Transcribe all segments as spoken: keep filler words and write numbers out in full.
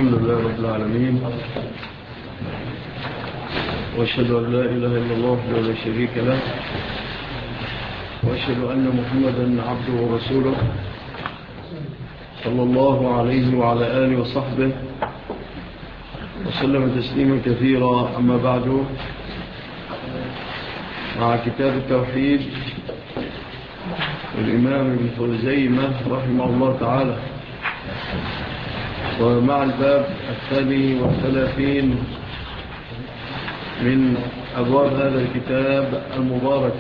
الحمد لله رب العالمين، وأشهد أن لا إله إلا الله وحده لا شريك له، وأشهد أن محمدا عبده ورسوله صلى الله عليه وعلى آله وصحبه وسلم تسليما كثيرا. أما بعد، مع كتاب التوحيد الإمام ابن خزيمة رحمه الله تعالى، ومع الباب الثاني والثلاثين من أبواب هذا الكتاب المبارك،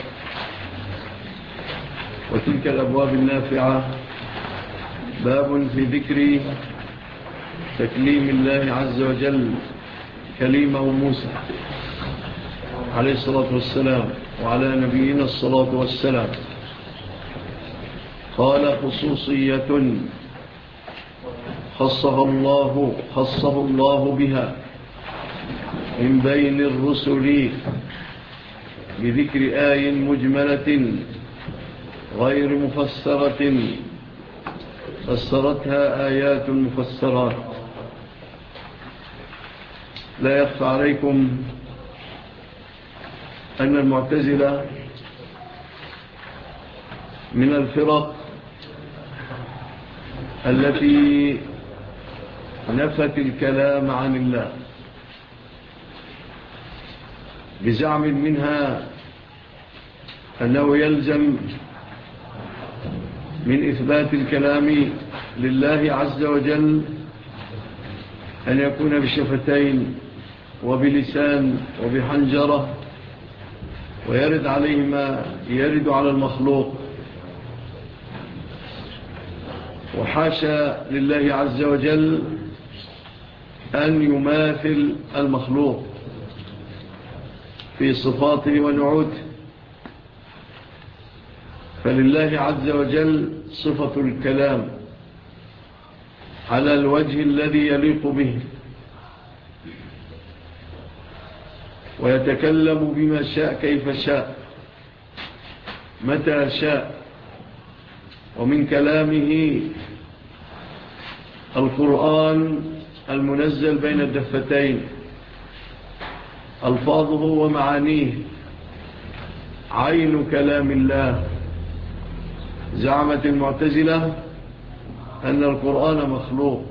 وتلك الأبواب النافعة باب في ذكر تكليم الله عز وجل كليمه موسى عليه الصلاة والسلام وعلى نبينا الصلاة والسلام. قال: خصوصية خصها الله خصه الله بها من بين الرسل بذكر آي مجملة غير مفسرة فسرتها آيات مفسرات. لا يخفى عليكم أن المعتزلة من الفرق التي نفت الكلام عن الله بزعم منها أنه يلزم من إثبات الكلام لله عز وجل أن يكون بشفتين وبلسان وبحنجرة، ويرد عليه ما يرد على المخلوق. وحاشا لله عز وجل أن يماثل المخلوق في صفاته ونعوته، فلله عز وجل صفة الكلام على الوجه الذي يليق به، ويتكلم بما شاء كيف شاء متى شاء. ومن كلامه القرآن المنزل بين الدفتين، ألفاظه ومعانيه عين كلام الله. زعمت المعتزلة أن القرآن مخلوق.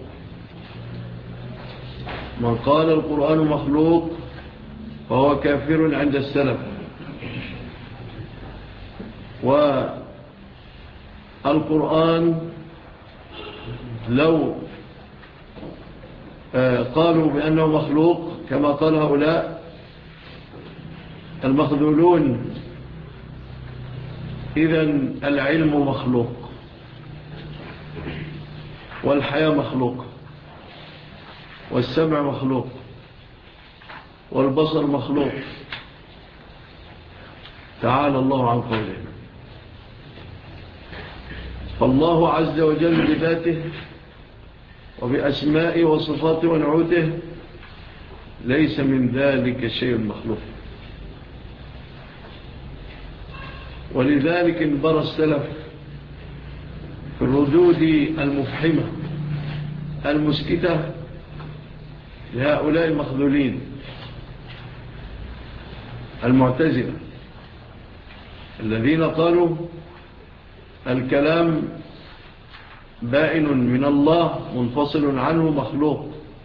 من قال القرآن مخلوق فهو كافر عند السلف. والقرآن لو قالوا بأنه مخلوق كما قال هؤلاء المخذولون، إذن العلم مخلوق، والحياة مخلوق، والسمع مخلوق، والبصر مخلوق. تعالى الله عن قوله. فالله عز وجل بذاته وبأسمائه وصفاته ونعوته ليس من ذلك شيء مخلوق. ولذلك انبرى السلف في الردود المفحمة المسكتة لهؤلاء المخذولين المعتزلة الذين قالوا الكلام بائن من الله منفصل عنه مخلوق.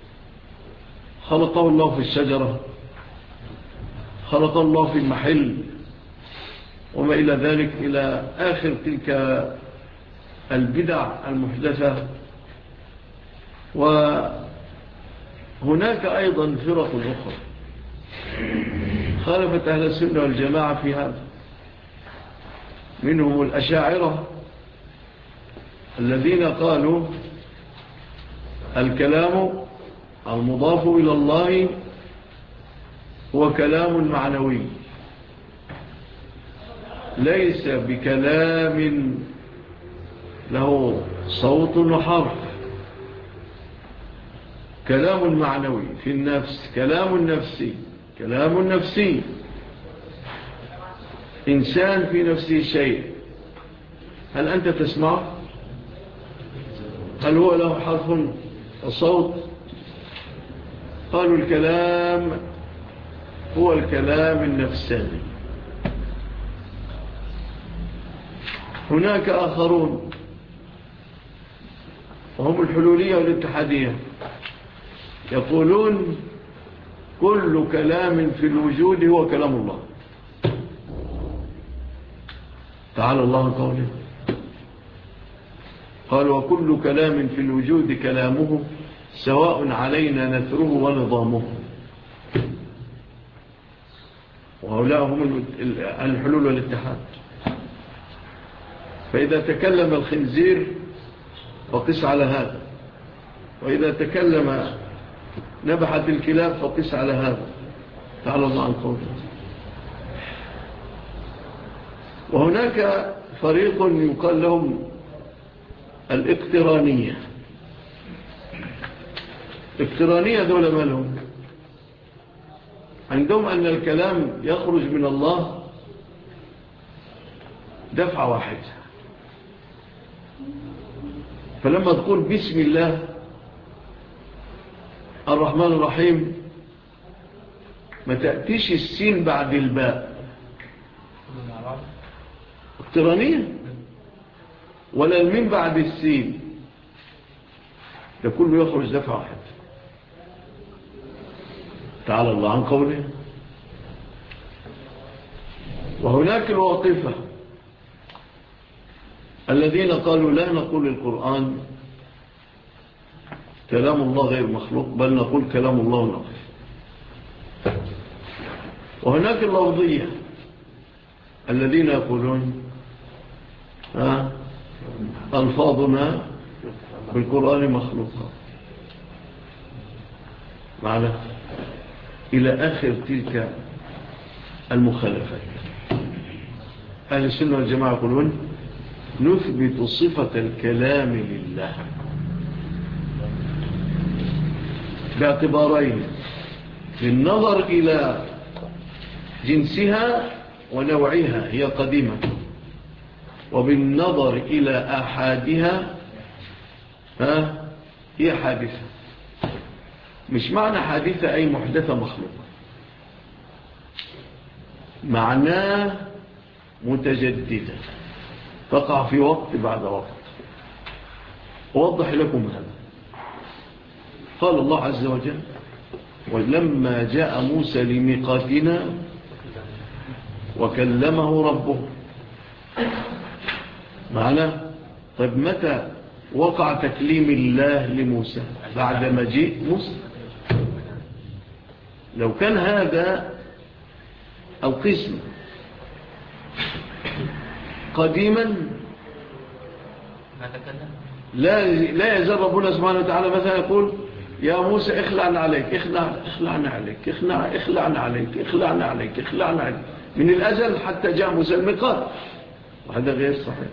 خلقه الله في الشجرة، خلق الله في المحل، وما إلى ذلك، إلى آخر تلك البدع المحدثة. وهناك أيضا فرق أخرى خالفت أهل السنة والجماعة في هذا، منهم الأشاعرة الذين قالوا الكلام المضاف إلى الله هو كلام معنوي، ليس بكلام له صوت وحرف، كلام معنوي في النفس، كلام نفسي، كلام نفسي. إنسان في نفسه شيء، هل أنت تسمع؟ هل هو له حرف وصوت؟ قالوا الكلام هو الكلام النفساني. هناك آخرون وهم الحلولية والاتحادية يقولون كل كلام في الوجود هو كلام الله. تعالى الله قوله قال وكل كلام في الوجود كلامه سواء علينا نثره ونظامه. وهؤلاء هم الحلول والاتحاد. فإذا تكلم الخنزير فقس على هذا، وإذا تكلم نبحت الكلاب فقس على هذا. تعالى الله عن قوله. وهناك فريق يقال لهم الاقترانية. الاقترانية دول ما لهم؟ عندهم أن الكلام يخرج من الله دفعة واحدة. فلما تقول بسم الله الرحمن الرحيم ما تأتيش السين بعد الباء، اقترانية، ولا الميم بعد السين، ده كله يخرج دفعة واحدة. تعالى الله عن قوله. وهناك الواقفة الذين قالوا لا نقول القرآن كلام الله غير مخلوق، بل نقول كلام الله ونقف. وهناك اللفظية الذين يقولون ها ألفاظنا بالقرآن مخلوقة معنا إلى آخر تلك المخالفات. أهل السنة والجماعة يقولون نثبت صفة الكلام لله باعتبارين: بالنظر إلى جنسها ونوعها هي قديمة، وبالنظر إلى أحادها ها هي حادثة. مش معنى حادثة أي محدثة مخلوقة، معناه متجددة تقع في وقت بعد وقت. أوضح لكم هذا. قال الله عز وجل ولما جاء موسى لميقاتنا وكلمه ربه. معناه طيب متى وقع تكليم الله لموسى؟ بعد مجيء موسى. لو كان هذا القسم قديما لا لا يزال ربنا سبحانه وتعالى مثلا يقول يا موسى اخلعنا عليك اخلع اخلعنا عليك اخلع اخلعنا عليك اخلعنا عليك اخلعنا عليك من الأجل حتى جاء موسى الميقات، وهذا غير صحيح.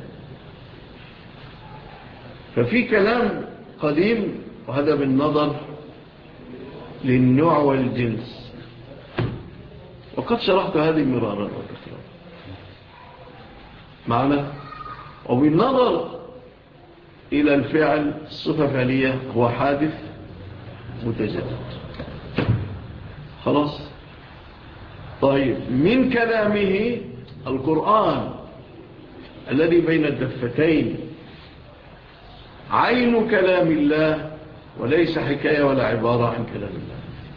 ففي كلام قديم، وهذا بالنظر للنوع والجنس، وقد شرحت هذه مرارا وتكرارا معنا. وبالنظر إلى الفعل الصفة فعلية هو حادث متجدد. خلاص. طيب من كلامه القرآن الذي بين الدفتين عين كلام الله وليس حكاية ولا عبارة عن كلام الله.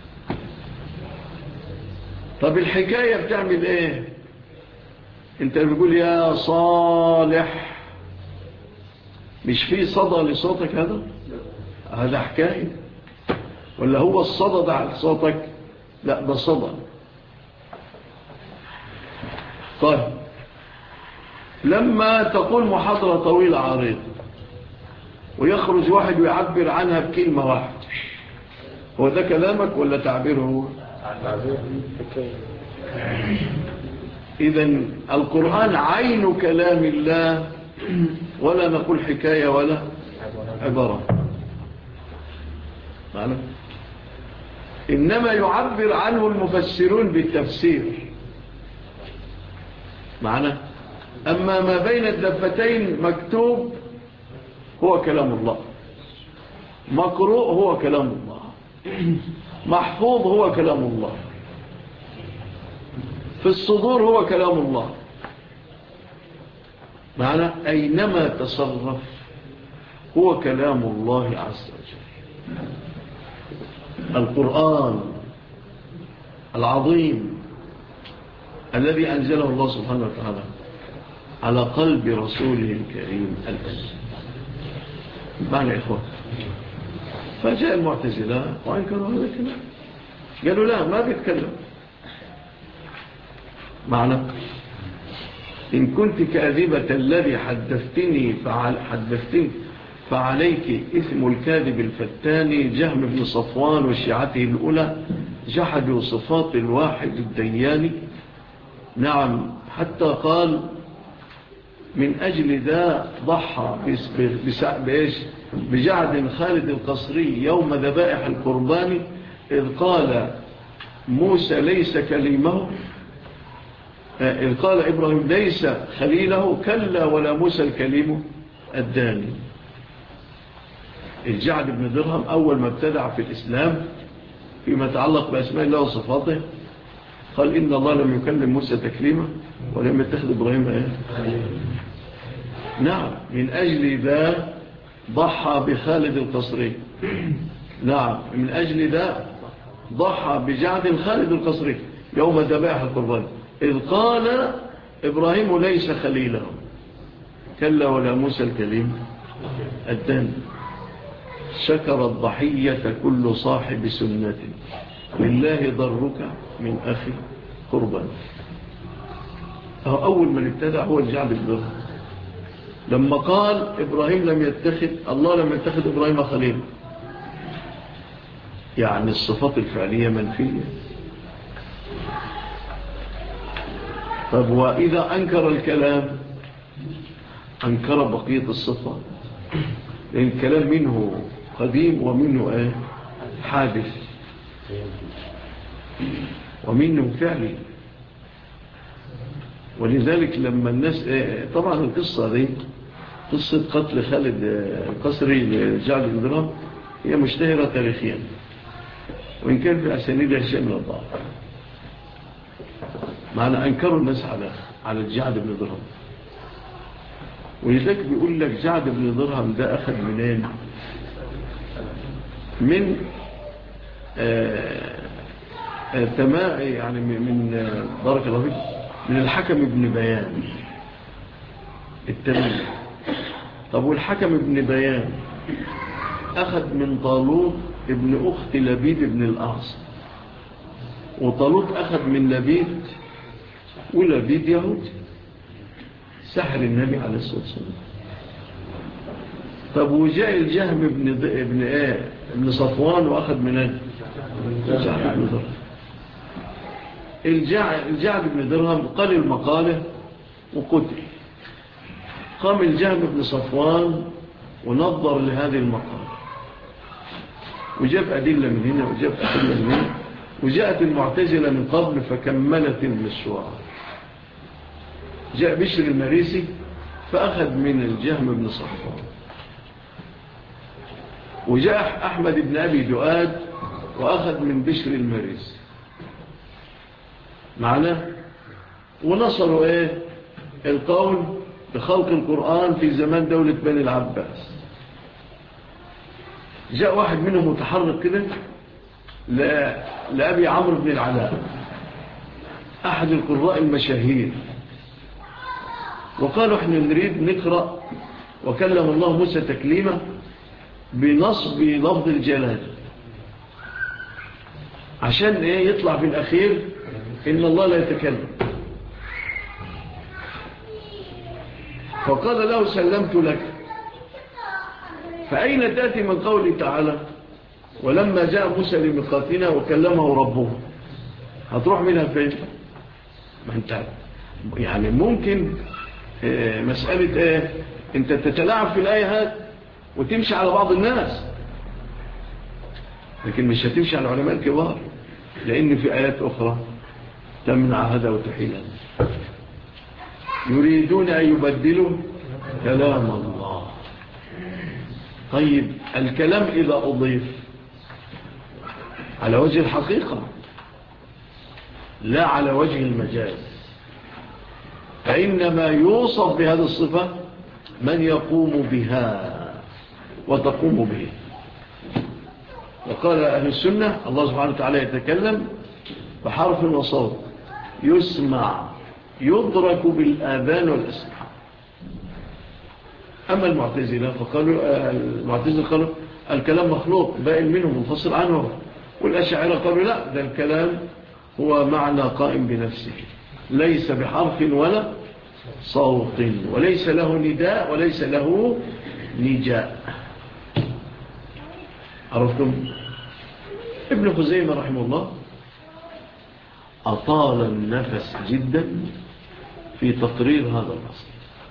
طب الحكاية بتعمل ايه؟ انت بتقول يا صالح، مش في صدى لصوتك؟ هذا هذا حكاية ولا هو الصدى ده على صوتك؟ لا ده صدى. طيب لما تقول محاضرة طويلة عريضة ويخرج واحد ويعبر عنها بكلمة واحدة، هو ده كلامك ولا تعبيره؟ تعبير. إذن القرآن عين كلام الله، ولا نقول حكاية ولا عبارة. معنا؟ إنما يعبر عنه المفسرون بالتفسير. معنا؟ أما ما بين الدفتين مكتوب هو كلام الله، مقروء هو كلام الله. محفوظ هو كلام الله، في الصدور هو كلام الله. معنى أينما تصرف هو كلام الله عز وجل. القرآن العظيم الذي أنزله الله سبحانه وتعالى على قلب رسوله الكريم الأسر. معنى إخوة، فجاء المعتزلة وأنكروا هذا الكلام، قالوا لا ما بيتكلم. معنى إن كنت كاذبة الذي حدثتني فعل حدثتني فعليك إثم الكاذب الفتاني. جهم بن صفوان وشيعته الأولى جحدوا صفات الواحد الدياني. نعم، حتى قال من أجل ذا ضحى بجعد خالد القصري يوم ذبائح القربان إذ قال موسى ليس كليمه، إذ قال إبراهيم ليس خليله، كلا ولا موسى الكليم الداني. الجعد بن درهم أول ما ابتدع في الإسلام فيما يتعلق بأسماء الله وصفاته قال إن الله لم يكلم موسى تكليما ولم يتخذ إبراهيم إيه؟ نعم، من أجل ذا ضحى بخالد القصري. نعم، من أجل ذا ضحى بجعد خالد القصري يوم ذبائح القربان إذ قال إبراهيم ليس خليله، كلا ولا موسى الكليم الداني. شكر الضحية كل صاحب سنة، لله ضرك من أخي قربان. أول من ابتدع هو الجعد بن درهم لما قال إبراهيم لم يتخذ الله لم يتخذ إبراهيم خليل، يعني الصفات الفعلية منفية. طب وإذا أنكر الكلام أنكر بقية الصفات، لأن الكلام منه قديم ومنه ايه حادث ومنه فعلي. ولذلك لما الناس ايه طبعا القصة دي قصة قتل خالد القصري لجعد بن درهم هي مشتهرة تاريخيا، وإن كان في أسانيدها شيء من الضعف. معنى أنكروا الناس على على الجعد بن درهم. ولذلك بيقول لك جعد بن درهم ده أخذ منين؟ من آه آه تمام يعني من آه بارك الله فيك من الحكم ابن بيان التميمي. طب والحكم ابن بيان أخذ من طالوت ابن أخت لبيد ابن الأعصم، وطالوت أخذ من لبيد، ولبيد يهود سحر النبي عليه الصلاة والسلام. طب وجاء الجهم ابن ابن ايه ابن صفوان واخذ من الجعد بن درهم. الجعد بن درهم قال المقاله وقتل. قام الجهم بن صفوان ونظر لهذه المقاله وجاب أدلة من هنا وجاب أدلة من هنا، وجاءت المعتزلة من قبل فكملت المشروع. جاء بشر المريسي فأخذ من الجهم بن صفوان، وجاء أحمد بن أبي دؤاد وأخذ من بشر المريسي معنا، ونصروا إيه القول بخلق القرآن في زمان دولة بني العباس. جاء واحد منهم متحرك كده لأبي عمرو بن العلاء أحد القراء المشاهير، وقالوا احنا نريد نقرأ وكلم الله موسى تكليما بنصب لفظ الجلال عشان ايه يطلع في الأخير إن الله لا يتكلم. فقال له سلمت لك. فأين تأتي من قوله تعالى ولما جاء موسى لميقاتنا وكلمه ربه؟ هتروح منها فين؟ ما انت يعني ممكن اه مسألة ايه انت تتلاعب في الآية هات وتمشي على بعض الناس، لكن مش هتمشي على العلماء الكبار، لأن في آيات أخرى تمنع هذا وتحيل هذا. يريدون أن يبدلوا كلام الله. طيب الكلام إذا أضيف على وجه الحقيقة لا على وجه المجاز. فإنما يوصف بهذه الصفة من يقوم بها وتقوم به. وقال أهل السنة الله سبحانه وتعالى يتكلم بحرف وصوت يسمع يدرك بالآذان والأسماع. أما المعتزلة فقالوا المعتزلة قالوا الكلام مخلوق بائن منه منفصل عنه، والأشاعرة قالوا لا، ده الكلام هو معنى قائم بنفسه ليس بحرف ولا صوت وليس له نداء وليس له نجاء. عرفتم؟ ابن خزيمة رحمه الله أطال النفس جدا في تقرير هذا الأصل،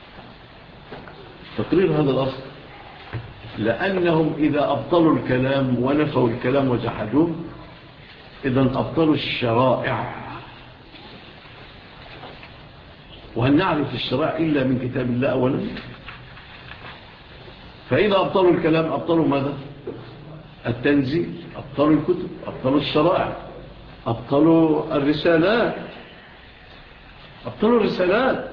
تقرير هذا الأصل، لأنهم إذا أبطلوا الكلام ونفوا الكلام وجحدوه إذا أبطلوا الشرائع. وهل نعرف الشرائع إلا من كتاب الله أولا؟ فإذا أبطلوا الكلام أبطلوا ماذا؟ التنزيل، أبطلوا الكتب، أبطلوا الشرائع، أبطلوا الرسالات، أبطلوا الرسالات.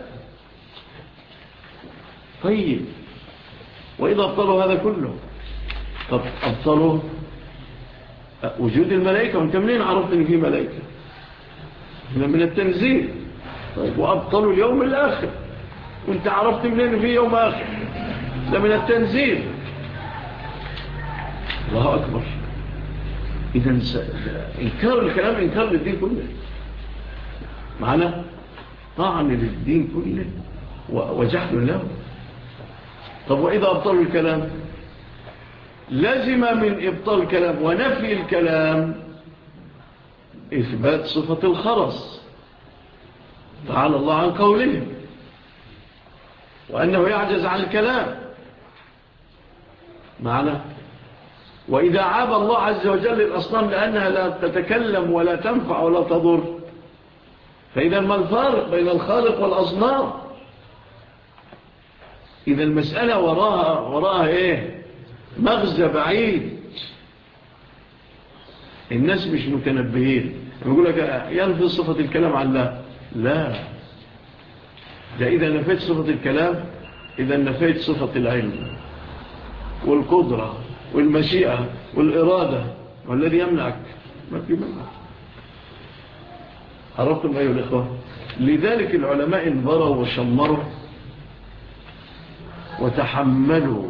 طيب وإذا أبطلوا هذا كله طب أبطلوا وجود الملائكة، وانت منين عرفت ان في ملائكة؟ من التنزيل. طيب وأبطلوا اليوم الآخر، وانت عرفت منين في يوم آخر؟ ده من التنزيل. الله أكبر. إذن إنكار الكلام إنكار للدين كله، معنا طعن للدين كله وجحل له. طب وإذا أبطلوا الكلام لازم من إبطال الكلام ونفي الكلام إثبات صفة الخرس تعالى الله عن قوله وأنه يعجز عن الكلام، معنا. وإذا عاب الله عز وجل الأصنام لأنها لا تتكلم ولا تنفع ولا تضر، فإذا ما الفارق بين الخالق والأصنام؟ إذا المسألة وراها, وراها إيه؟ مغزى بعيد. الناس مش متنبهين، يقول لك ينفي صفة الكلام عن الله. لا، ده إذا نفيت صفة الكلام إذا نفيت صفة العلم والقدرة والمشيئة والإرادة، والذي يمنعك ما في منع. عرفتم أيها الإخوة؟ لذلك العلماء انظروا وشمروا وتحملوا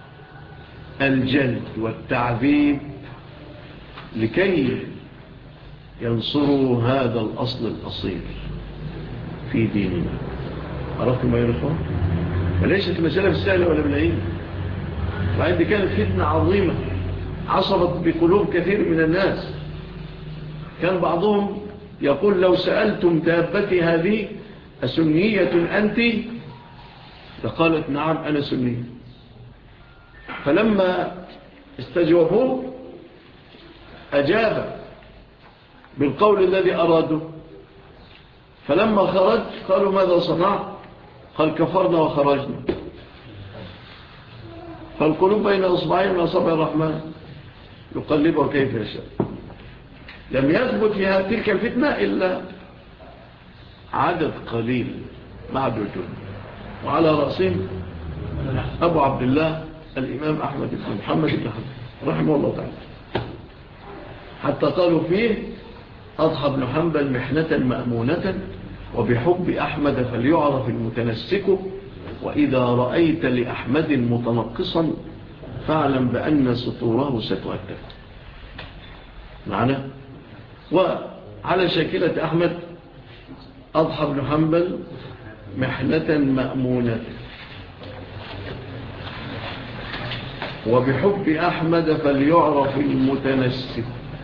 الجلد والتعذيب لكي ينصروا هذا الأصل الأصيل في ديننا. عرفتم أيها الإخوة؟ وليست مسألة بالسهلة ولا بالعين. وعند كانت فتنة عظيمة عصبت بقلوب كثير من الناس. كان بعضهم يقول لو سألتم دابتي هذه أسنية أنت؟ فقالت نعم أنا سنية. فلما استجوبوه أجاب بالقول الذي أراده. فلما خرج قالوا ماذا صنع؟ قال كفرنا وخرجنا. فالقلوب بين أصبعين من أصابع الرحمن يقلبها كيف يشاء. لم يثبت فيها تلك الفتنة إلا عدد قليل معدودون، وعلى رأسهم أبو عبد الله الإمام أحمد بن محمد بن حنبل رحمه الله تعالى، حتى قالوا فيه أضحى بن حنبل محنة مأمونة وبحب أحمد فليعرف المتنسك، وإذا رأيت لأحمد متنقصا فاعلم بأن سطوره ستؤدب. معنا. وعلى شاكلة أحمد أضحى بن حنبل محنة مأمونة وبحب أحمد فليعرف المتنسك.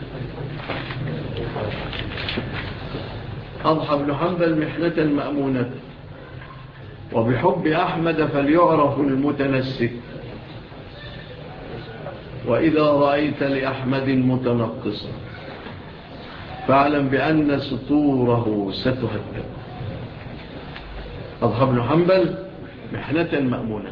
أضحى بن حنبل محنة مأمونة وبحب أحمد فليعرف المتنسك، وإذا رأيت لأحمد متنقصا فاعلم بأن سطوره ستهدم. أضحى بن حنبل محنة مأمونة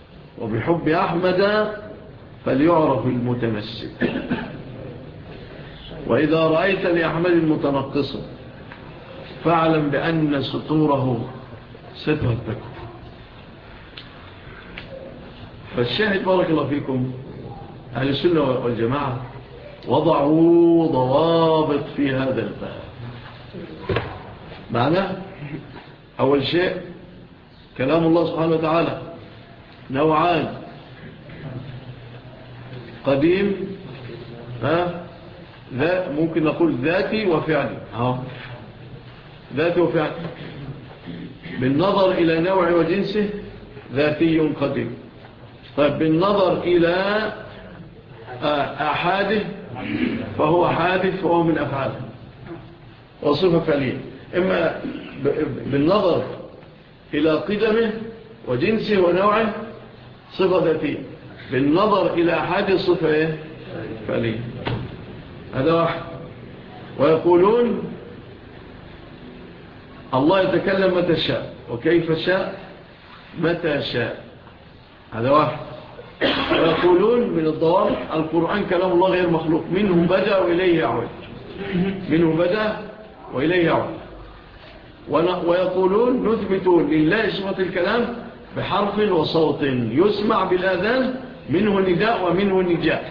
وبحب أحمد فليعرف المتمسك. وإذا رأيت لأحمد متنقصا فاعلم بأن سطوره ستهتك. فالشاهد بارك الله فيكم أهل السنة والجماعة وضعوا ضوابط في هذا الباب. معناه أول شيء كلام الله سبحانه وتعالى نوعان: قديم ها ذا ممكن نقول ذاتي وفعلي. ها ذاتي وفعلي بالنظر إلى نوع وجنسه ذاتي قديم. طيب بالنظر إلى أحاده فهو حادث وهو من أفعاله وصفة فعلية. إما بالنظر إلى قدمه وجنسه ونوعه صفة ذاتية، بالنظر إلى أحاده صفة فعلية. هذا واحد. ويقولون الله يتكلم متى شاء وكيف شاء متى شاء. هذا واحد. ويقولون من الضوابط القرآن كلام الله غير مخلوق، منه بدأ وإليه يعود، منه بدأ وإليه يعود. ويقولون نثبت لله صفة الكلام بحرف وصوت يسمع بالآذان، منه نداء ومنه نجاء.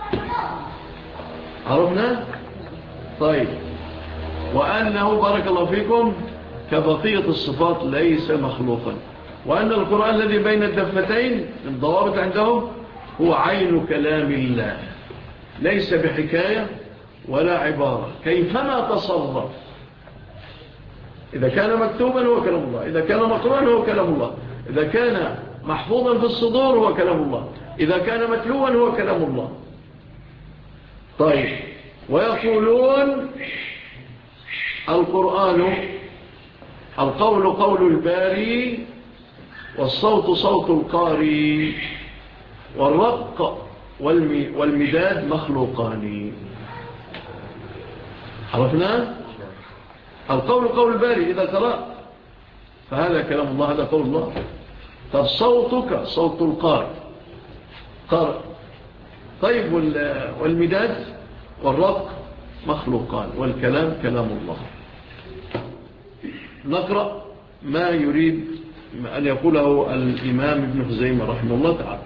عرفنا؟ طيب. وأنه بارك الله فيكم كبقية الصفات ليس مخلوقا، وأن القرآن الذي بين الدفتين الضوابط عندهم هو عين كلام الله، ليس بحكاية ولا عبارة، كيفما تصرف. إذا كان مكتوبا هو كلام الله، إذا كان مقروءا هو كلام الله، إذا كان محفوظا في الصدور هو كلام الله، إذا كان متلوا هو كلام الله. طيب. ويقولون القرآن القول قول الباري، والصوت صوت القاري، والرق والمداد مخلوقان. عرفنا؟ القول قول الباري إذا قرأت فهذا كلام الله، هذا قول الله. طب صوتك صوت القارئ قارئ. طيب والمداد والرق مخلوقان، والكلام كلام الله. نقرأ ما يريد أن يقوله الإمام ابن خزيمة رحمه الله تعالى.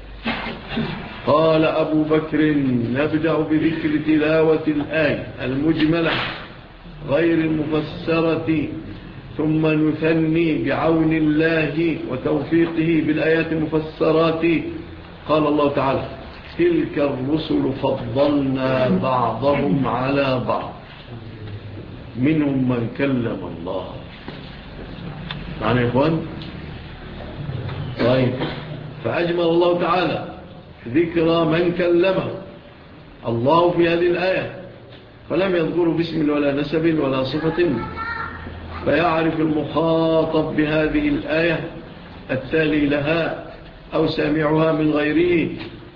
قال أبو بكر: نبدأ بذكر تلاوة الآية المجملة غير المفسرة، ثم نثني بعون الله وتوفيقه بالآيات المفسرات. قال الله تعالى: تلك الرسل فضلنا بعضهم على بعض، منهم من كلم الله. معنى يا إخوان؟ طيب. فأجمل الله تعالى ذكر من كلمه الله في هذه الآية، فلم يذكره باسم ولا نسب ولا صفة، فيعرف المخاطب بهذه الآية التالي لها أو سامعها من غيره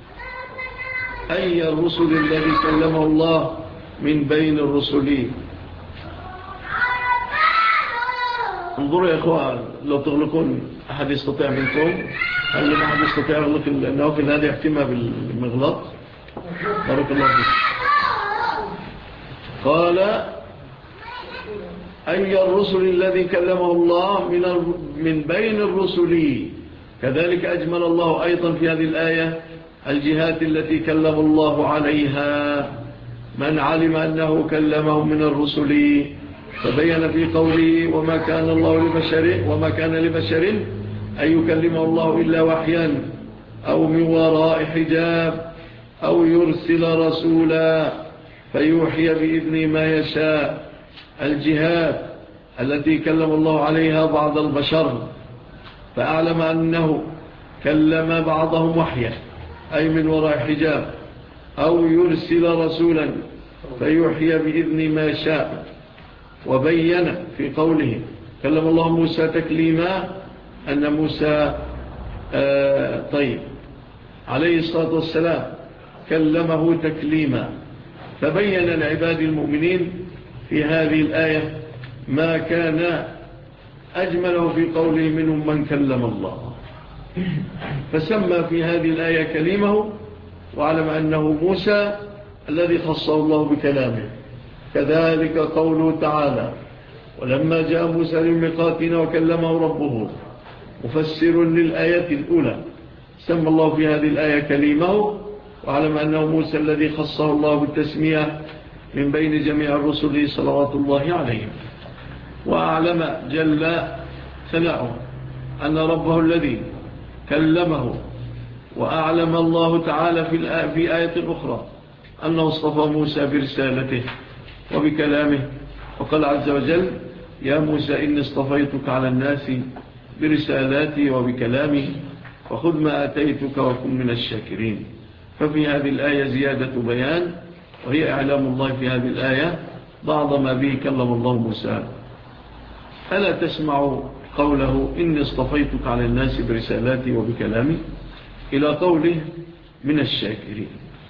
أي الرسل الذي كلمه الله من بين الرسل. انظروا يا إخوان، لو تغلقون أحد يستطيع منكم، هل من أحد يستطيع يغلق النوافل هذه يحتمها بالمغلق؟ بارك الله فيك. قال أي الرسل الذي كلمه الله من من بين الرسل. كذلك أجمل الله أيضا في هذه الآية الجهات التي كلم الله عليها من علم أنه كلمه من الرسل، فبين في قوله: وما كان الله لبشر وما كان لبشر أن يكلمه الله إلا وحيا أو من وراء حجاب أو يرسل رسولا فيوحي بإذن ما يشاء. الجهات التي كلم الله عليها بعض البشر، فأعلم أنه كلم بعضهم وحيا أي من وراء حجاب، أو يرسل رسولا فيوحي بإذن ما شاء. وبين في قوله: كلم الله موسى تكليما، أن موسى آه طيب عليه الصلاة والسلام كلمه تكليما. فبين لعباد المؤمنين في هذه الآية ما كان أجمله في قوله: منهم من كلم الله. فسمى في هذه الآية كلمه، وعلم أنه موسى الذي خصه الله بكلامه. كذلك قوله تعالى: ولما جاء موسى لميقاتنا وكلمه ربه، مفسر للآية الأولى، سمى الله في هذه الآية كليمه، وعلم أنه موسى الذي خصه الله بالتسمية من بين جميع الرسل صلوات الله عليهم. وأعلم جل ثناؤه أن ربه الذي كلمه، وأعلم الله تعالى في آية أخرى أنه اصطفى موسى برسالته وبكلامه، وقال عز وجل: يا موسى إني اصطفيتك على الناس برسالاتي وبكلامي فخذ ما آتيتك وكن من الشاكرين. ففي هذه الآية زيادة بيان، وهي إعلام الله في هذه الآية بعض ما به كلم الله موسى. ألا تسمع قوله: إني اصطفيتك على الناس برسالاتي وبكلامي، إلى قوله: من الشاكرين.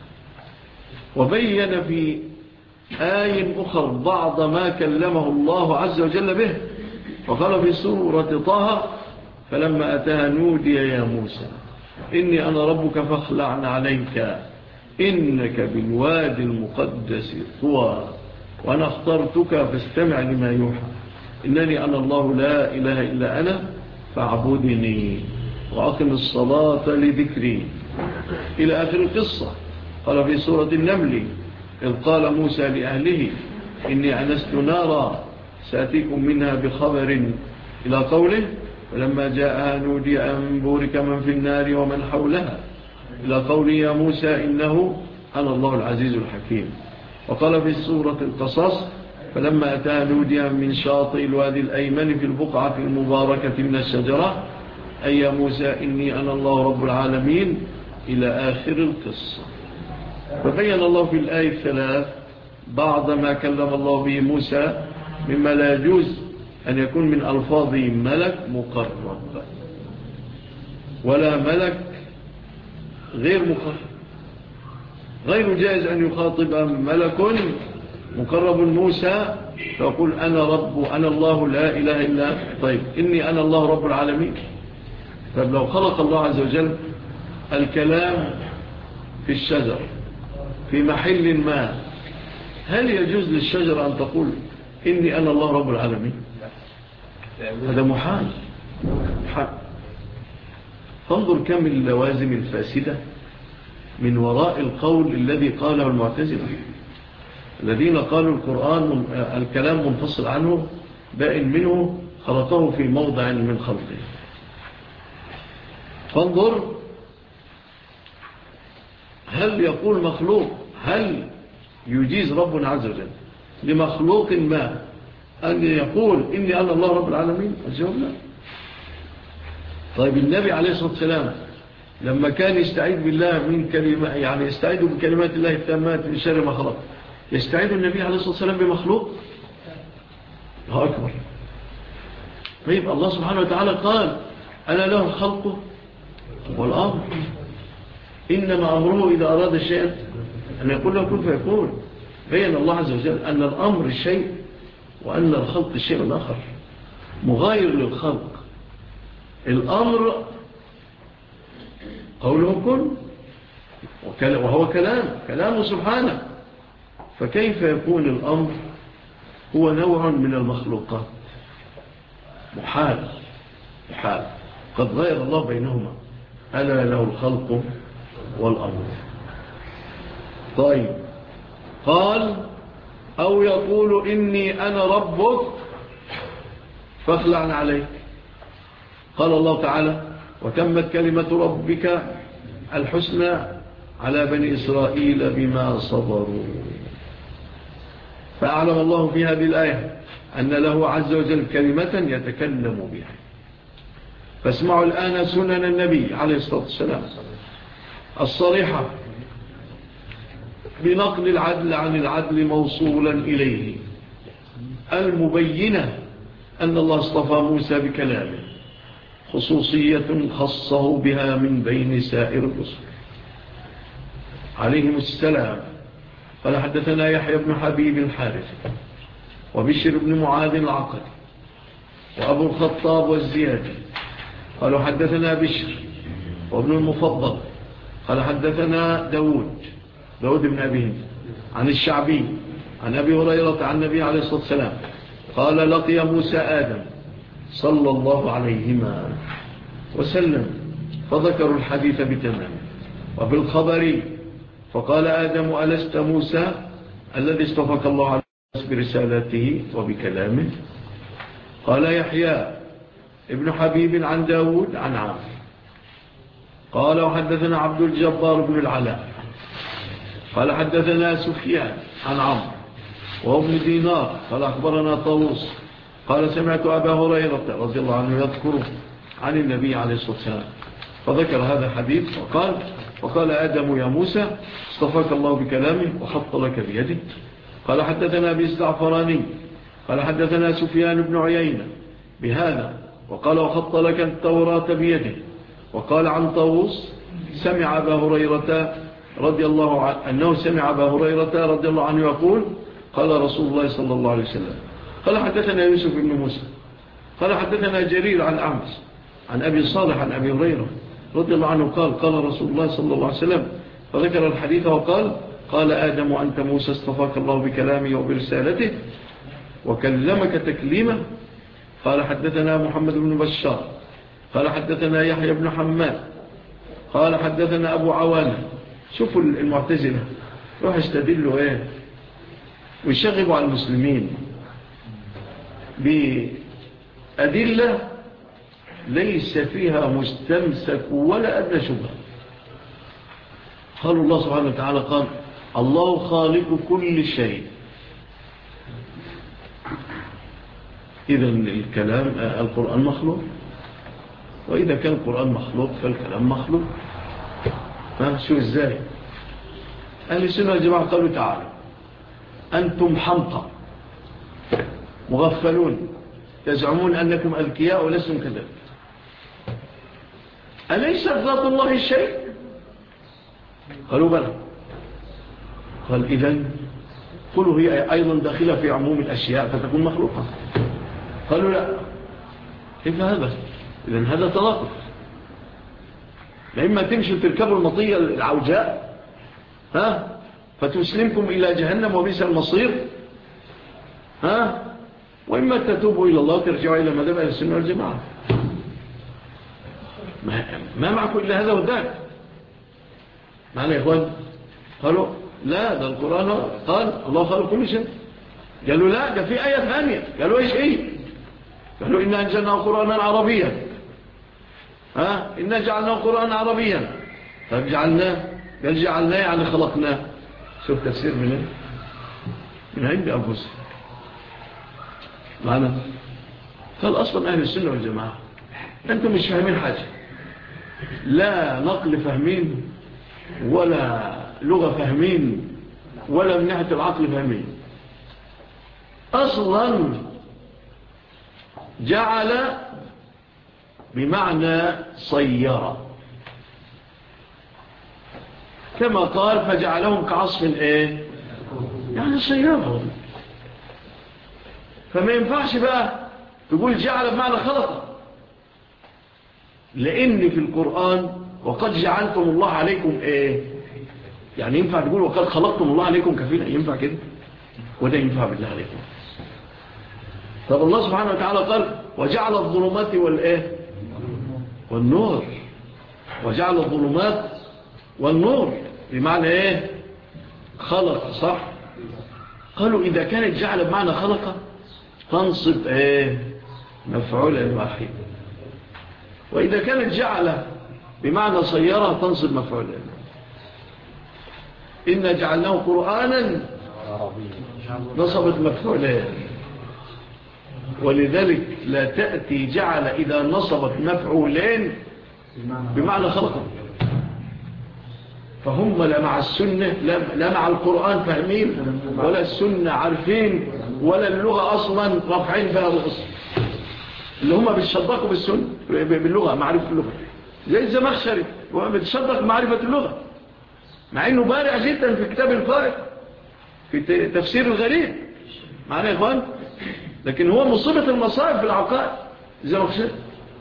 وبين في آية أخرى بعض ما كلمه الله عز وجل به، وقال في سورة طه: فلما أتاها نودي يا موسى إني أنا ربك فاخلعن عليك إنك بالوادي المقدس طوى وأنا اخترتك فاستمع لما يوحى إنني أنا الله لا إله إلا أنا فاعبدني وأقم الصلاة لذكري، إلى آخر القصة. قال في سورة النمل: إذ قال موسى لأهله إني أنست نارا سأتيكم منها بخبر، إلى قوله: ولما جاءها نودي أن بورك من في النار ومن حولها، إلى قوله: يا موسى إنه أنا الله العزيز الحكيم. وقال في سورة القصص: فلما أتاها نودي من شاطئ الوادي الأيمن في البقعة المباركة من الشجرة أي يا موسى إني أنا الله رب العالمين، إلى آخر القصة. فبين الله في الآية الثلاث بعض ما كلم الله به موسى مما لا يجوز أن يكون من ألفاظ ملك مقرب، ولا ملك غير مقرب. غير جائز أن يخاطب ملك مقرب موسى فيقول: أنا رب أنا الله لا إله إلا طيب إني أنا الله رب العالمين. طيب لو خلق الله عز وجل الكلام في الشجر في محل ما، هل يجوز للشجر أن تقول إني أنا الله رب العالمين؟ هذا محال. محال. فانظر كم اللوازم الفاسدة من وراء القول الذي قاله المعتزلة، الذين قالوا القرآن الكلام منفصل عنه بائن منه، خلطه في موضع من خلقه. فانظر، هل يقول مخلوق، هل يجيز ربنا عز وجل لمخلوق ما أن يقول إني أنا الله رب العالمين؟ الجواب لا. طيب النبي عليه الصلاة والسلام لما كان يستعيد بالله من كلمة، يعني يستعيد بكلمات الله التامات من شر ما خلق، يستعيد النبي عليه الصلاة والسلام بمخلوق؟ الله أكبر. طيب الله سبحانه وتعالى قال: أنا له الخلق والأمر، إنما أمره إذا أراد شيئا أن يقول له كن فيكون. بين الله عز وجل أن الأمر الشيء وأن الخلق الشيء الآخر مغاير للخلق. الأمر قوله كن، وهو كلام كلامه سبحانه، فكيف يكون الأمر هو نوع من المخلوقات؟ محال محال. قد غير الله بينهما، ألا له الخلق والأمر. طيب قال: أو يقول إني أنا ربك فاخلعن عليك. قال الله تعالى: وتمت كلمة ربك الحسنى على بني إسرائيل بما صبروا. فأعلم الله في هذه الآية أن له عز وجل كلمة يتكلم بها. فاسمعوا الآن سنن النبي عليه الصلاة والسلام الصريحة بنقل العدل عن العدل موصولا إليه، المبينة أن الله اصطفى موسى بكلامه خصوصية خصه بها من بين سائر الرسل عليهم السلام. قال: حدثنا يحيى بن حبيب الحارث وبشر بن معاذ العقل وأبو الخطاب والزيادي قالوا: حدثنا بشر وابن المفضل قال: حدثنا داود داود بن أبي هند عن الشعبي عن أبي هريرة عن النبي عليه الصلاة والسلام قال لقي موسى آدم صلى الله عليهما وسلم فذكروا الحديث بتمام. وفي الخبر فقال آدم ألست موسى الذي اصطفاك الله عليه برسالته وبكلامه؟ قال يحيى ابن حبيب عن داود عن عمرو قال وحدثنا عبد الجبار بن العلاء قال حدثنا سفيان عن عمرو وهو ابن دينار قال أخبرنا طاووس قال سمعت أبا هريرة رضي الله عنه يذكره عن النبي عليه الصلاة والسلام فذكر هذا الحديث وقال وقال آدم يا موسى اصطفاك الله بكلامه وحط لك بيده. قال حدثنا أبي الزعفراني قال حدثنا سفيان بن عيينة بهذا وقال وحط لك التوراة بيده. وقال عن طاووس سمع أبا هريرة رضي الله عنه أنه سمع أبا هريرة رضي الله عنه يقول قال رسول الله صلى الله عليه وسلم. قال حدثنا يوسف بن موسى قال حدثنا جرير عن أمس عن أبي صالح عن أبي هريرة رضي الله عنه قال قال رسول الله صلى الله عليه وسلم فذكر الحديث وقال قال آدم وأنت موسى اصطفاك الله بكلامه وبرسالته وكلمك تكليمه. قال حدثنا محمد بن بشار قال حدثنا يحيى بن حماد قال حدثنا أبو عوانة. شوفوا المعتزلة روح استدلوا ايه ويشغبوا على المسلمين بأدلة ليس فيها مستمسك ولا أدنى شبهة. قال الله سبحانه وتعالى قال الله خالق كل شيء. إذن الكلام القرآن مخلوق وإذا كان القرآن مخلوق فالكلام مخلوق. ها شو إزاي؟ أهل السنة والجماعة قالوا تعالى أنتم حمقى مغفلون تزعمون أنكم أذكياء ولستم كذلك. أليس ذات الله الشيء؟ قالوا بلى. قال إذن قلوا هي أيضا داخلة في عموم الأشياء فتكون مخلوقة. قالوا لا. كيف هذا؟ إذن هذا تناقض. لإما تمشوا تركبوا المطية العوجاء ها فتسلمكم إلى جهنم وبئس المصير ها وإما تتوبوا إلى الله وترجعوا إلى مذهب أهل السنة والجماعة. ما, ما معكم إلا هذا وذاك. معنا يا إخوان؟ قالوا لا ده القرآن قال الله خلق كل شيء. قالوا لا ده في آية ثانية. قالوا إيش إيه؟ قالوا إنا أنزلناه قرآنا عربيا ها إنا جعلناه قرآنا عربيا. طيب جعلناه قال جعلناه يعني خلقناه. شوف تفسير منه من عند أنفسهم. معنا قال أصلا أهل السنة والجماعة أنتم مش فاهمين حاجة لا نقل فاهمين ولا لغة فاهمين ولا من ناحية العقل فاهمين. أصلا جعل بمعنى صيرة كما قال فجعلهم كعصف ايه يعني صيرة. فما ينفعش بقى تقول جعل بمعنى خلق لأن في القرآن وقد جعلتم الله عليكم ايه يعني ينفع تقول وقد خلقتم الله عليكم كفيلا ينفع كده وده ينفع بالله عليكم. طب الله سبحانه وتعالى قال وجعل الظلمات والايه والنور وجعل الظلمات والنور بمعنى ايه خلق صح. قالوا إذا كانت جعل بمعنى خلق تنصب ايه مفعولا واحد وإذا كانت جعل بمعنى صيرة تنصب مفعولا. إن جعلناه قرآنا نصبت مفعولا ولذلك لا تأتي جعل إذا نصبت مفعولين بمعنى خلق. فهم لا مع السنة لا مع القرآن فاهمين ولا السنة عارفين ولا اللغة أصلا رافعين بها الأصل اللي هم بيتصدقوا بالسنة باللغة معرفة اللغة زي الزمخشري هو بيتصدق معرفة اللغة مع إنه بارع جدا في كتاب الفارق في تفسير الغريب معنا يا إخوان لكن هو مصيبة المصائب في العقائد الزمخشري.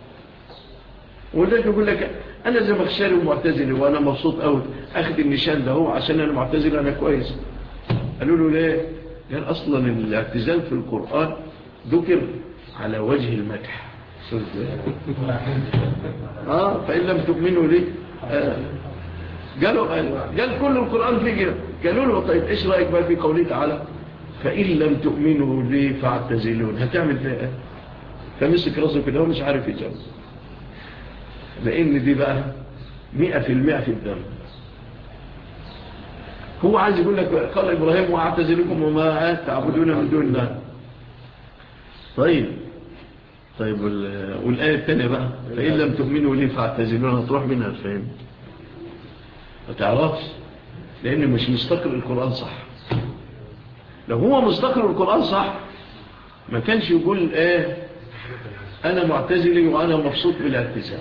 ولذلك يقول لك أنا زمخشري ومعتزلي وأنا مبسوط أوي أخذ النشان ده هو عشان أنا معتزل أنا كويس قالوا له ليه؟ قال أصلا الاعتزال في القرآن ذكر على وجه المدح. آه فإن لم تؤمنوا لي آه قالوا قال كل القرآن فيه كده. قالوا له طيب إيش رأيك بقى في قوله تعالى فإن لم تؤمنوا لي فاعتزلون، هتعمل فيها إيه؟ فمسك راسه كده ومش عارف يجاوب، لأن دي بقى مئة في المئة في الدم. هو عايز يقول لك قال إبراهيم واعتزلكم وما تعبدون من دون الله. طيب طيب والآية الثانية بقى فإن لم تؤمنوا لي فاعتزلون، هتروح منها الفهم ما تعرفش، لأنه مش مستقر القرآن صح. لو هو مستقر القرآن صح ما كانش يقول ايه أنا معتزلي وأنا مبسوط بالاعتزال.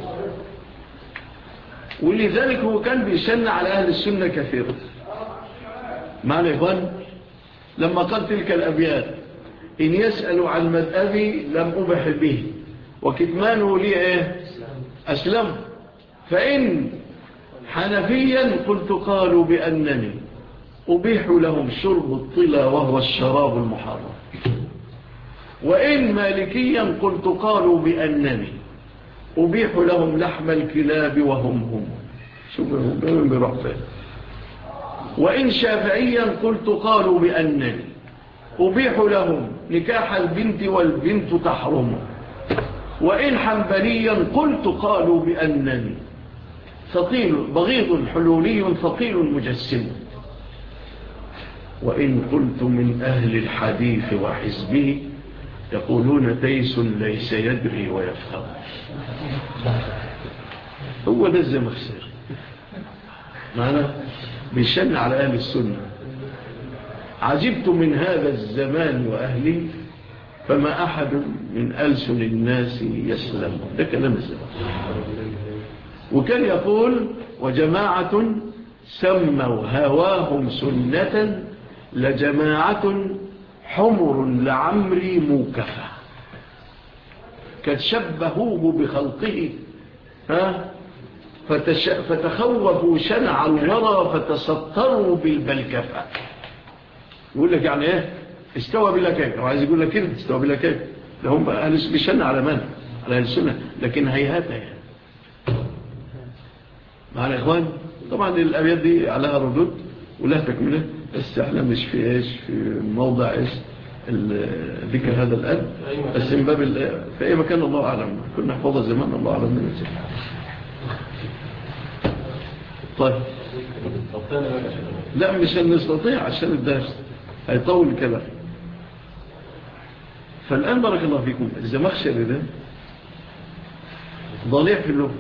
ولذلك هو كان بيشن على أهل السنة كثيرا. معنى إخوان لما قال تلك الأبيات إن يسألوا عن مذهبي لم أبح به وكتمانه لي إيه أسلم، فإن حنفيا قلت قالوا بأنني أبيح لهم شرب الطلا وهو الشراب المحرم، وإن مالكيا قلت قالوا بأنني أبيح لهم لحم الكلاب وهم هم. شوفوا هم بيروح فين. وإن شافعيا قلت قالوا بأنني أبيح لهم نكاح البنت والبنت تحرم، وإن حنبليا قلت قالوا بأنني ثقيل بغيض حلولي ثقيل مجسم، وإن قلت من أهل الحديث وحزبه يقولون تيس ليس يدري ويفهم. هو ده الزمخشري معنا بيشن على أهل السنة. عجبت من هذا الزمان وأهله فما أحد من ألسن الناس يسلم. ده كلام الزمخشري. وكان يقول وجماعة سموا هواهم سنة لجماعة حمر لعمري موكفة، قد شبهوه بخلقه ها فتش... فتخوفوا شنع الورى فتسطروا بالبلكفة. يقول لك يعني ايه استوى بلا كيف، وعايز يقول لك كده استوى بلا كيف. لهم أهل بيشن على من؟ على السنة، لكن هيهات هيهات معنا يا إخوان. طبعا الأبيات دي عليها ردود ولها تكملة، بس احنا مش في ايش في موضع ايش ذكر هذا الآن، بس من باب في أي مكان الله أعلم، كنا نحفظها زمان الله أعلم من نفسه. طيب لا مش هنستطيع عشان الدرس هيطول الكلام. فالآن بارك الله فيكم الزمخشري ده ضليع في اللغة،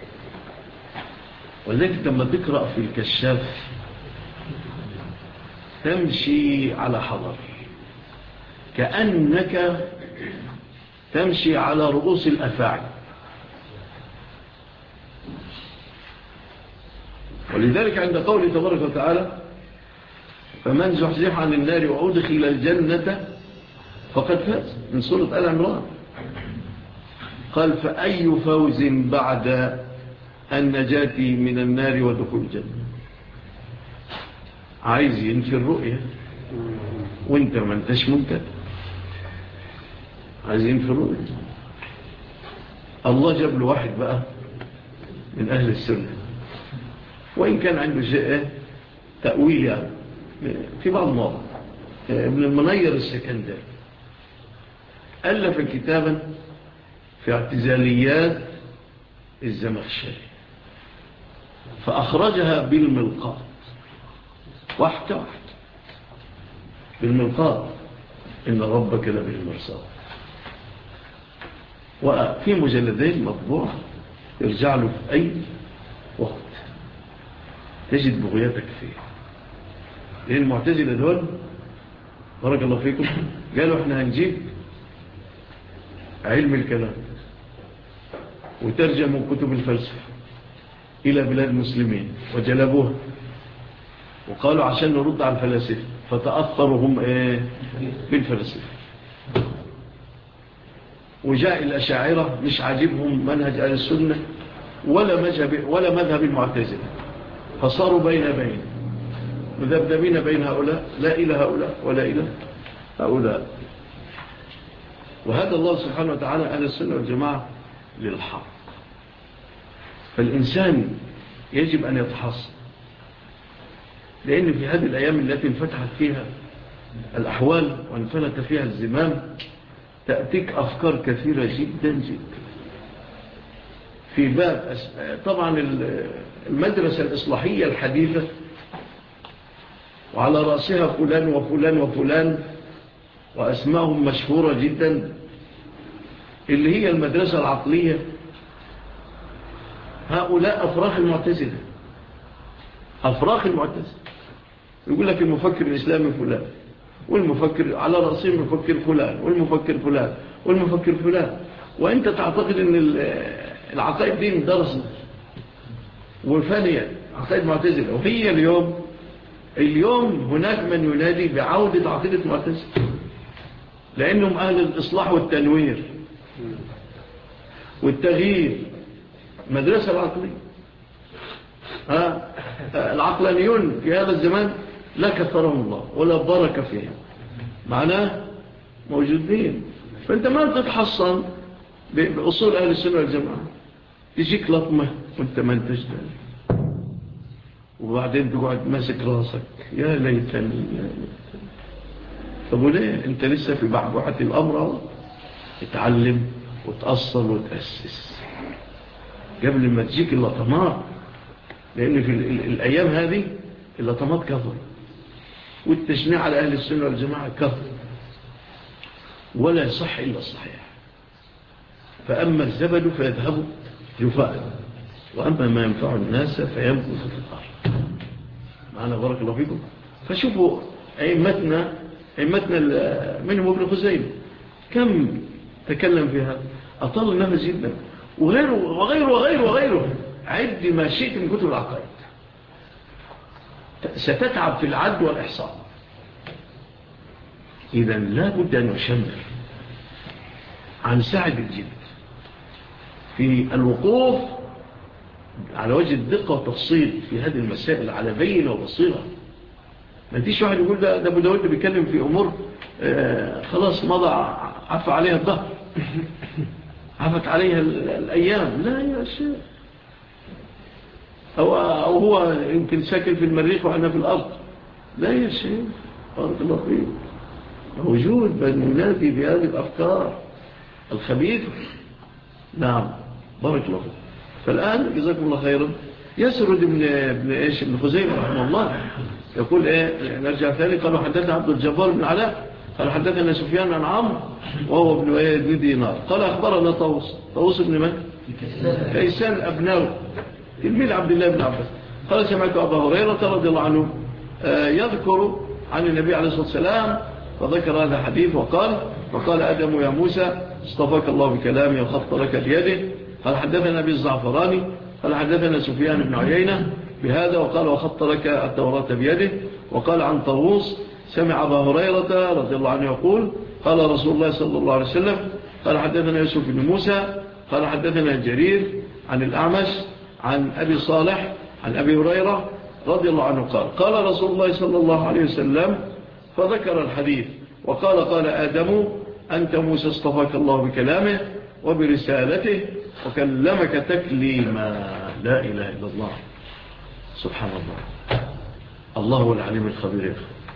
ولذلك لما تقرأ في الكشاف تمشي على حضر كأنك تمشي على رؤوس الأفاعي. ولذلك عند قوله تبارك وتعالى فمن زحزح عن النار وأدخل الجنة فقد فاز من سورة آل عمران، قال فأي فوز بعد النجاة من النار ودخول الجنة. عايز ينفي الرؤية وانت ما انتش ممتد، عايز ينفي الرؤية. الله جاب له واحد بقى من أهل السنة، وإن كان عنده شيء تأويل يعني في بعض المواضع. ابن المنير السكندري ألف كتابا في اعتزاليات الزمخشري فأخرجها بالملقاط واحدة واحدة بالملقاط إن ربك لبالمرصاد، وفي مجلدين مطبوع يرجع له في أي وقت تجد بغياتك فيه. لأن المعتزلة دول بارك الله فيكم قالوا احنا هنجيب علم الكلام وترجموا كتب الفلسفة إلى بلاد المسلمين وجلبوها، وقالوا عشان نرد على الفلاسفة فتأثروا هم ايه بالفلسفة. وجاء الأشاعرة مش عاجبهم منهج أهل السنة ولا مذهب ولا مذهب المعتزلة، فصاروا بين بين مذبذبين بين هؤلاء، لا إلى هؤلاء ولا إلى هؤلاء. وهذا الله سبحانه وتعالى أهل السنة والجماعة للحق. فالإنسان يجب أن يتحصن، لأن في هذه الأيام التي انفتحت فيها الأحوال وانفلت فيها الزمام تأتيك أفكار كثيرة جدا جدا في باب. طبعا المدرسة الإصلاحية الحديثة وعلى رأسها فلان وفلان وفلان وأسمائهم مشهورة جدا، اللي هي المدرسة العقلية. هؤلاء أفراخ المعتزلة، أفراخ المعتزلة. يقول لك المفكر الإسلامي فلان، والمفكر على رأسه المفكر فلان، والمفكر فلان، والمفكر فلان. وأنت تعتقد أن العقائد دي درست وفانية عقائد معتزلة. وهي اليوم اليوم هناك من ينادي بعودة عقيدة معتزلة، لأنهم أهل الإصلاح والتنوير والتغيير. مدرسة العقلية، ها العقلانيون في هذا الزمان لا كثرهم الله ولا بركة فيهم، معناه موجودين. فأنت ما تتحصن بأصول أهل السنة والجماعة، تجيك لطمة وانت ما انتش داري، وبعدين تقعد ماسك راسك يا ليتني يا ليتني. طب وليه انت لسه في بعبعة الأمر؟ اتعلم وتأصل وتأسس قبل ما تجيك اللطمات، لأن في الأيام هذه اللطمات كثر، والتشنيع على أهل السنة والجماعة كثر، ولا يصح إلا الصحيح. فأما الزبد فيذهب جفاء، وأما ما ينفع الناس فيمكث في الأرض. معنا بارك الله فيكم. فشوفوا أئمتنا أئمتنا منهم ابن خزيمة كم تكلم في هذا، أطال النفس جدا، وغيره وغيره وغيره وغيره. عد ما شئت من كتب العقائد، ستتعب في العد والإحصاء. إذن لا بد أن نشمر عن سعد الجد في الوقوف على وجه الدقة والتفصيل في هذه المسائل على بينة وبصيرة. ما انتيش واحد يقول ده, ده أبو داود بيتكلم في أمور آه خلاص مضى عفى عليها الظهر عفت عليها الأيام. لا يا شيخ، أو, أو هو يمكن ساكن في المريخ وأنا في الأرض. لا يا شيخ، بارك الله فيك، موجود بل ينادي بهذه الأفكار الخبيثة. نعم بارك الله فيك. فالآن جزاكم الله خيرا يسرد ابن ابن ايش ابن خزيمة رحمه الله يقول ايه، نرجع ثاني. قالوا حدثنا عبد الجبار بن علاء قال حدثنا سفيان عن عمرو وهو ابن ايه ابن دينار قال اخبرنا طاووس. طاووس ابن من؟ كيسان ابناوي تلميذ عبد الله بن عباس قال سمعت ابا هريرة رضي الله عنه يذكر عن النبي عليه الصلاة والسلام فذكر هذا الحديث وقال وقال آدم يا موسى اصطفاك الله بكلامه وخط لك بيده. قال حدثنا أبي الزعفراني قال حدثنا سفيان بن عيينة بهذا وقال وخط لك التوراة بيده. وقال عن طاووس سمع أبا هريرة رضي الله عنه يقول قال رسول الله صلى الله عليه وسلم قال حدثنا يوسف بن موسى قال حدثنا جرير عن الأعمش عن أبي صالح عن أبي هريرة رضي الله عنه قال قال رسول الله صلى الله عليه وسلم فذكر الحديث وقال قال آدم أنت موسى اصطفاك الله بكلامه وبرسالته وكلمك تكليما. لا إله إلا الله. سبحان الله. الله هو العليم الخبير.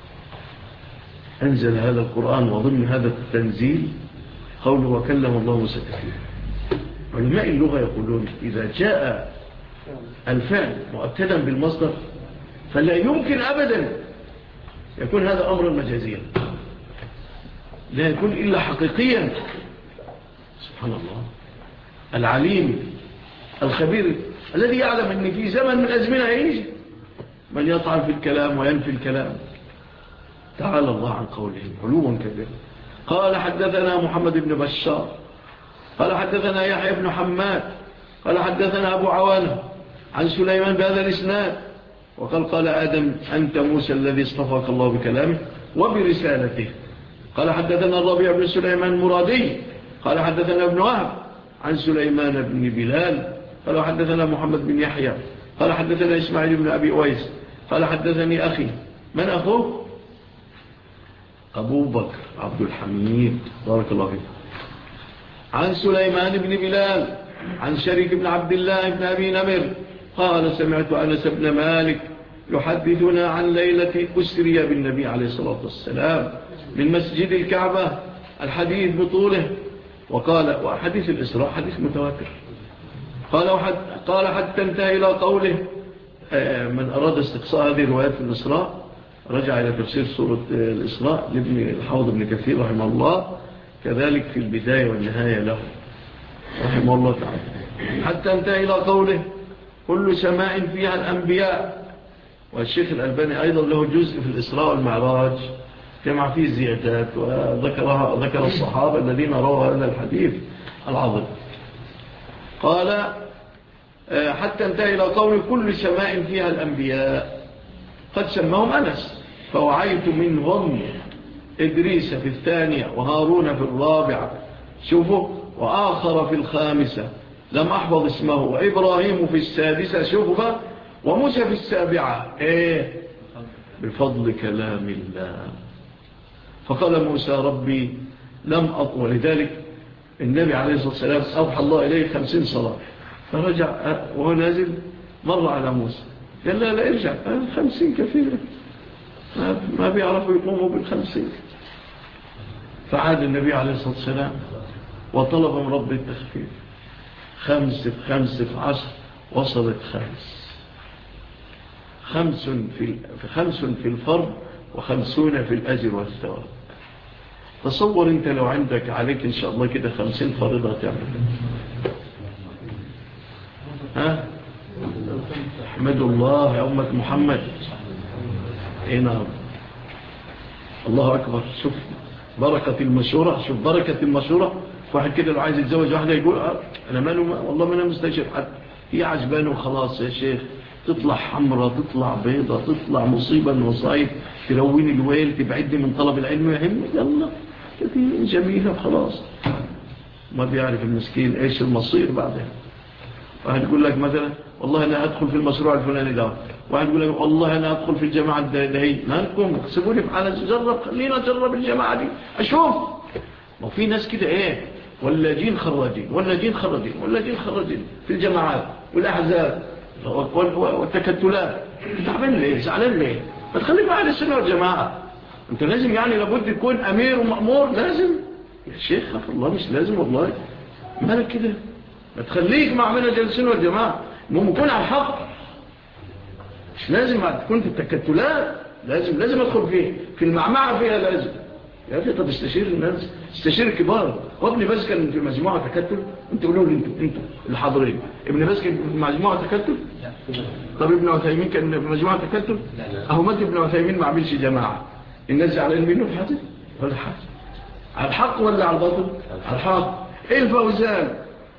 أنزل هذا القرآن وضمن هذا التنزيل قوله وكلم الله موسى تكليما. علماء اللغة يقولون إذا جاء الفعل مؤكدا بالمصدر فلا يمكن أبدا يكون هذا أمرا مجازيا، لا يكون إلا حقيقيا. سبحان الله. العليم الخبير الذي يعلم أن في زمن من الأزمنة يجي من يطعن في الكلام وينفي الكلام. تعالى الله عن قولهم علوا كبيرا. قال حدثنا محمد بن بشار قال حدثنا يحيى بن حماد قال حدثنا أبو عوانة عن سليمان بهذا الإسناد وقال قال آدم أنت موسى الذي اصطفاك الله بكلامه وبرسالته. قال حدثنا الربيع بن سليمان مرادي قال حدثنا ابن وهب عن سليمان بن بلال قال حدثنا محمد بن يحيى قال حدثنا إسماعيل بن أبي أويس قال حدثني أخي من أخوه؟ أبو بكر عبد الحميد بارك الله فيه. عن سليمان بن بلال عن شريك بن عبد الله بن أبي نمر قال سمعت أنس بن مالك يحدثنا عن ليلة أسري بالنبي عليه الصلاة والسلام من مسجد الكعبة الحديث بطوله. وقال وحديث الإسراء حديث متواتر. قال, وحد قال حتى انتهى إلى قوله من أراد استقصاء هذه الروايات في الإسراء رجع إلى تفسير سورة الإسراء لابن الحافظ ابن كثير رحمه الله، كذلك في البداية والنهاية له رحمه الله تعالى، حتى انتهى إلى قوله كل سماء فيها الأنبياء. والشيخ الألباني أيضا له جزء في الإسراء والمعراج جمع فيه الزيادات وذكر ذكر الصحابة الذين رووا هذا الحديث العظيم. قال حتى انتهى إلى قول كل سماء فيها الأنبياء قد سماهم أنس فوعيت منهم إدريس في الثانية وهارون في الرابعة شوفوا وآخر في الخامسة لم أحفظ اسمه وإبراهيم في السادسة شوفوا وموسى في السابعة إيه بفضل كلام الله. فقال موسى ربي لم أطول. لذلك النبي عليه الصلاة والسلام أوحى الله إليه خمسين صلاة فرجع وهو نازل مر على موسى قال لا لا ارجع خمسين كثيرة ما بيعرفوا يقوموا بالخمسين. فعاد النبي عليه الصلاة والسلام وطلب من رب التخفيف خمس في خمس في عشر وصلت خمس خمس في خمس في الفرض وخمسون في الأجر والثواب. تصور انت لو عندك عليك ان شاء الله كده خمسين فريضة تعمل ها احمد الله يا أمة محمد. ايه نعم الله أكبر. شوف بركة المشورة شوف بركة المشورة. واحد كده لو عايز يتزوج واحدة يقول أنا ماله ما والله ما أنا مستشير حد هي عجبانه وخلاص يا شيخ تطلع حمرة تطلع بيضة تطلع مصيبة المصايب تلوين الويل تبعدني من طلب العلم يهم يلا كثير جميلة خلاص. ما بيعرف المسكين ايش المصير بعدها. واحد يقول لك مثلا والله أنا أدخل في المشروع الفلاني ده واحد يقول لك والله أنا أدخل في الجماعة الدهي مالكم اكسبوني في حالة جرب خلينا أجرب الجماعة دي أشوف. ما في ناس كده ايه ولا جين خراجين ولا جين خراجين ولا جين خراجين في الجماعات والأحزاب والتكتلات. تعبان ليه زعلان ليه؟ ما تخليك مع السنة والجماعة. انت لازم يعني لابد تكون أمير ومأمور لازم يا شيخ خف الله مش لازم والله مالك كده. ما تخليك مع منهج السنة والجماعة المهم يكون على الحق مش لازم تكون في التكتلات. لازم لازم أدخل فيه في المعمعة فيها لازم يا أخي. طب استشير الناس استشير الكبار. وابن باز كان في مجموعة تكتل انتوا قولوا لي انتوا انتوا الحاضرين ابن باز كان في مجموعة تكتل. طب ابن عثيمين كان في مجموعة تكتل. اهو مات ابن عثيمين ما عملش جماعة الناس على منه في حاجة ولا حاجة على الحق ولا على الباطل على الحق. ايه الفوزان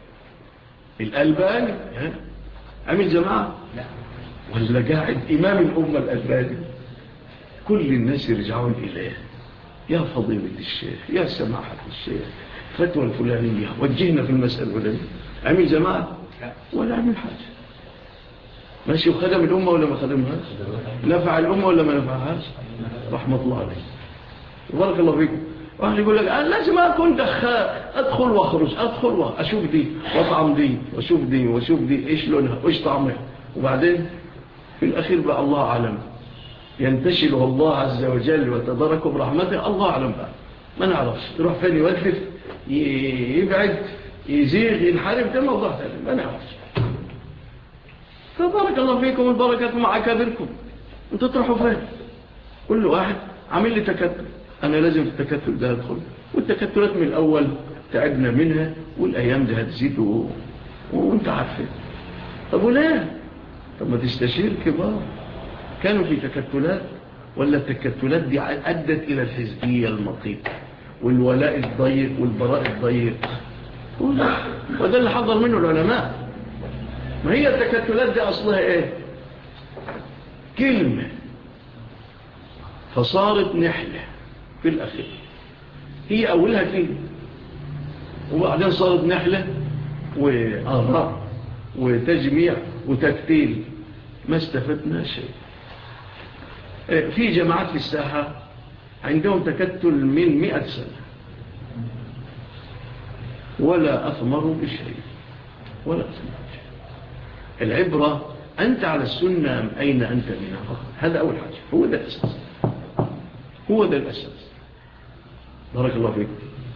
الألباني عمل جماعة ولا قاعد إمام الأمة الألباني كل الناس يرجعون إليه يا فضيلة الشيخ يا سماحة الشيخ فتوى الفلانية وجهنا في المسألة الفلانية. عمل جماعة ولا عمل حاجة ماشي وخدم الأمة ولا ما خدمهاش نفع الأمة ولا ما نفعهاش رحمة الله عليه وبارك الله فيكم. واحد يقول لك أنا لازم أكون دخال أدخل وأخرج أدخل وأشوف دي وأطعم دي وأشوف دي وأشوف دي إيش لونها وإيش طعمها وبعدين في الأخير بقى الله أعلم ينتشله الله عز وجل وتباركه برحمته الله أعلم بقى ما نعرفش يروح فين يوقف يبعد يزيغ ينحرف ده موضوع ثاني ما نعرفش. فبارك الله فيكم والبركات مع كابركم انتوا تروحوا فين. كل واحد عامل لي تكتل أنا لازم في التكتل ده أدخل والتكتلات من الأول تعبنا منها والأيام دي هتزيد و... وانت عارفين. طب وليه طب ما تستشير كبار كانوا في تكتلات ولا التكتلات دي أدت إلى الحزبية المطيطة والولاء الضيق والبراء الضيق وده اللي حضر منه العلماء. ما هي التكتلات دي أصلها إيه كلمة فصارت نحلة في الأخير هي أولها كلمة وبعدين صارت نحلة وآراء وتجميع وتكتيل ما استفدنا شيء. في جماعات في الساحة عندهم تكتل من مئة سنة ولا أثمروا بشيء ولا أثمروا بشيء. العبرة أنت على السنة أين أنت منها فقط. هذا أول حاجة، هو ده الأساس، هو ده الأساس. بارك الله فيكم.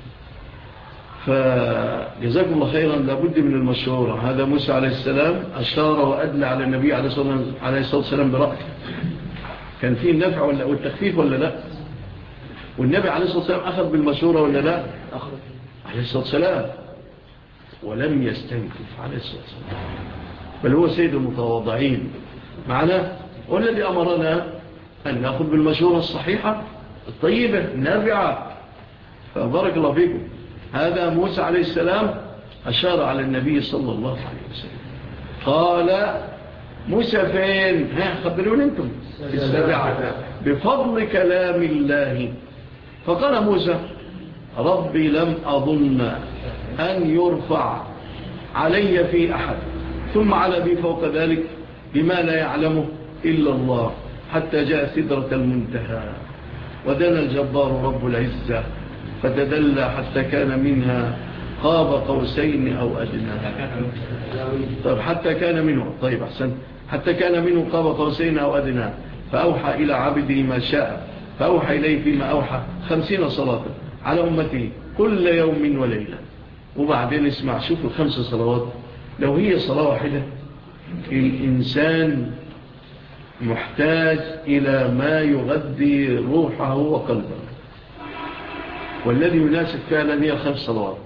فجزاكم الله خيرا. لابد من المشورة. هذا موسى عليه السلام أشار وأدلى على النبي عليه الصلاة والسلام برأيه. كان فيه النفع ولا والتخفيف ولا لا؟ والنبي عليه الصلاة والسلام أخذ بالمشورة ولا لا؟ أخذ عليه الصلاة والسلام ولم يستنكف عليه الصلاة والسلام، بل هو سيد المتواضعين معنا. والذي أمرنا أن نأخذ بالمشورة الصحيحة الطيبة النافعة. فبارك الله فيكم. هذا موسى عليه السلام أشار على النبي صلى الله عليه وسلم. قال موسى فين؟ ها خبرون أنتم السابعة بفضل كلام الله. فقال موسى ربي لم أظن أن يرفع علي في أحد، ثم على بي فوق ذلك بما لا يعلمه إلا الله، حتى جاء سدرة المنتهى ودنا الجبار رب العزة فتدلى حتى كان منها قاب قوسين أو أدنى. طيب حتى كان منه، طيب أحسن، حتى كان منه قاب قوسين أو أدنى فأوحى إلى عبده ما شاء فأوحى إليه فيما أوحى خمسين صلاة على أمته كل يوم وليلة. وبعدين اسمع، شوفوا الخمس صلوات لو هي صلاة واحدة الإنسان محتاج إلى ما يغذي روحه وقلبه، والذي يناسب فعلا هي خمس صلوات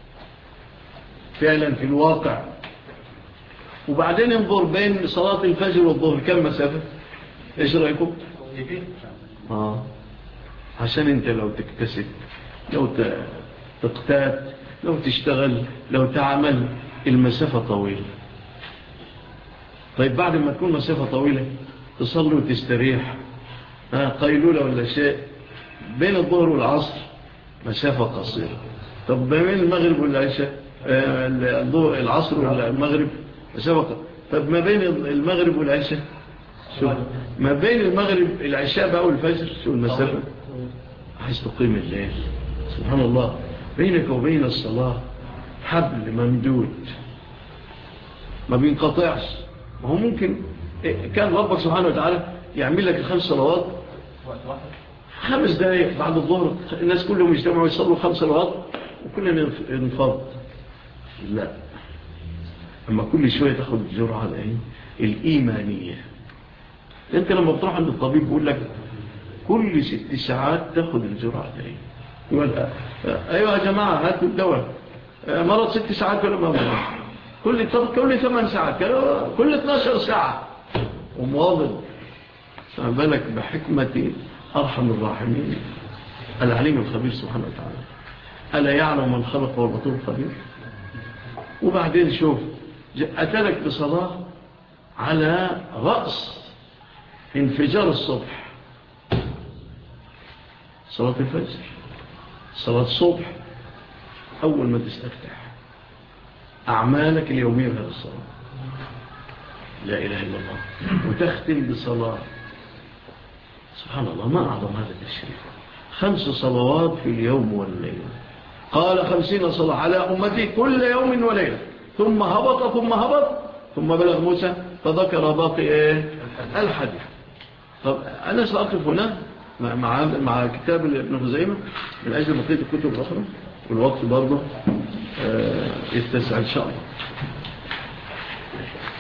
فعلا في الواقع. وبعدين انظر بين صلاة الفجر والظهر كم مسافة؟ ايش رأيكم؟ آه. عشان انت لو تكتسب، لو تقتات، لو تشتغل، لو تعمل، المسافة طويلة. طيب بعد ما تكون مسافة طويلة تصلي وتستريح، آه قيلولة ولا شيء. بين الظهر والعصر مسافة قصيرة. طب بين المغرب والعشاء، آه العصر والمغرب مسافة قصيرة. طب ما بين المغرب والعشاء، شوف ما بين المغرب العشاء بقى والفجر شو المسافة. عايز تقيم الليل سبحان الله. بينك وبين الصلاة حبل ممدود ما بينقطعش. وهو ممكن كان ربك سبحانه وتعالى يعمل لك الخمس صلوات خمس دقائق بعد الظهر، الناس كلهم يجتمعوا يصلوا خمس صلوات وكلنا ننفض. لا، أما كل شوية تاخد الجرعة الإيمانية. أنت لما بتروح عند الطبيب بيقول لك كل ست ساعات تاخد الجرعة دي. يقول أيوة يا جماعة هاتوا الدواء، مرض ست ساعات ولا ما مرض، كل كل ثمان ساعات، كل اثناشر ساعة، ومواظب. فما بالك بحكمة أرحم الراحمين العليم الخبير سبحانه وتعالى. ألا يعلم من خلق والبطول الخبير. وبعدين شوف أتلك بصلاة على رأس انفجار الصبح، صلاة الفجر، صلاة الصبح أول ما تستفتح أعمالك اليومية في هذا الصلاة لا إله إلا الله، وتختم بصلاة سبحان الله. ما أعظم هذا التشريف. خمس صلوات في اليوم والليلة. قال خمسين صلاة على أمتي كل يوم وليلة. ثم هبط ثم هبط ثم بلغ موسى فذكر باقي إيه؟ الحديث. طب أنا سأقف هنا مع مع كتاب ابن خزيمة من أجل بقية الكتب الأخرى، والوقت برضه يتسع إن شاء الله.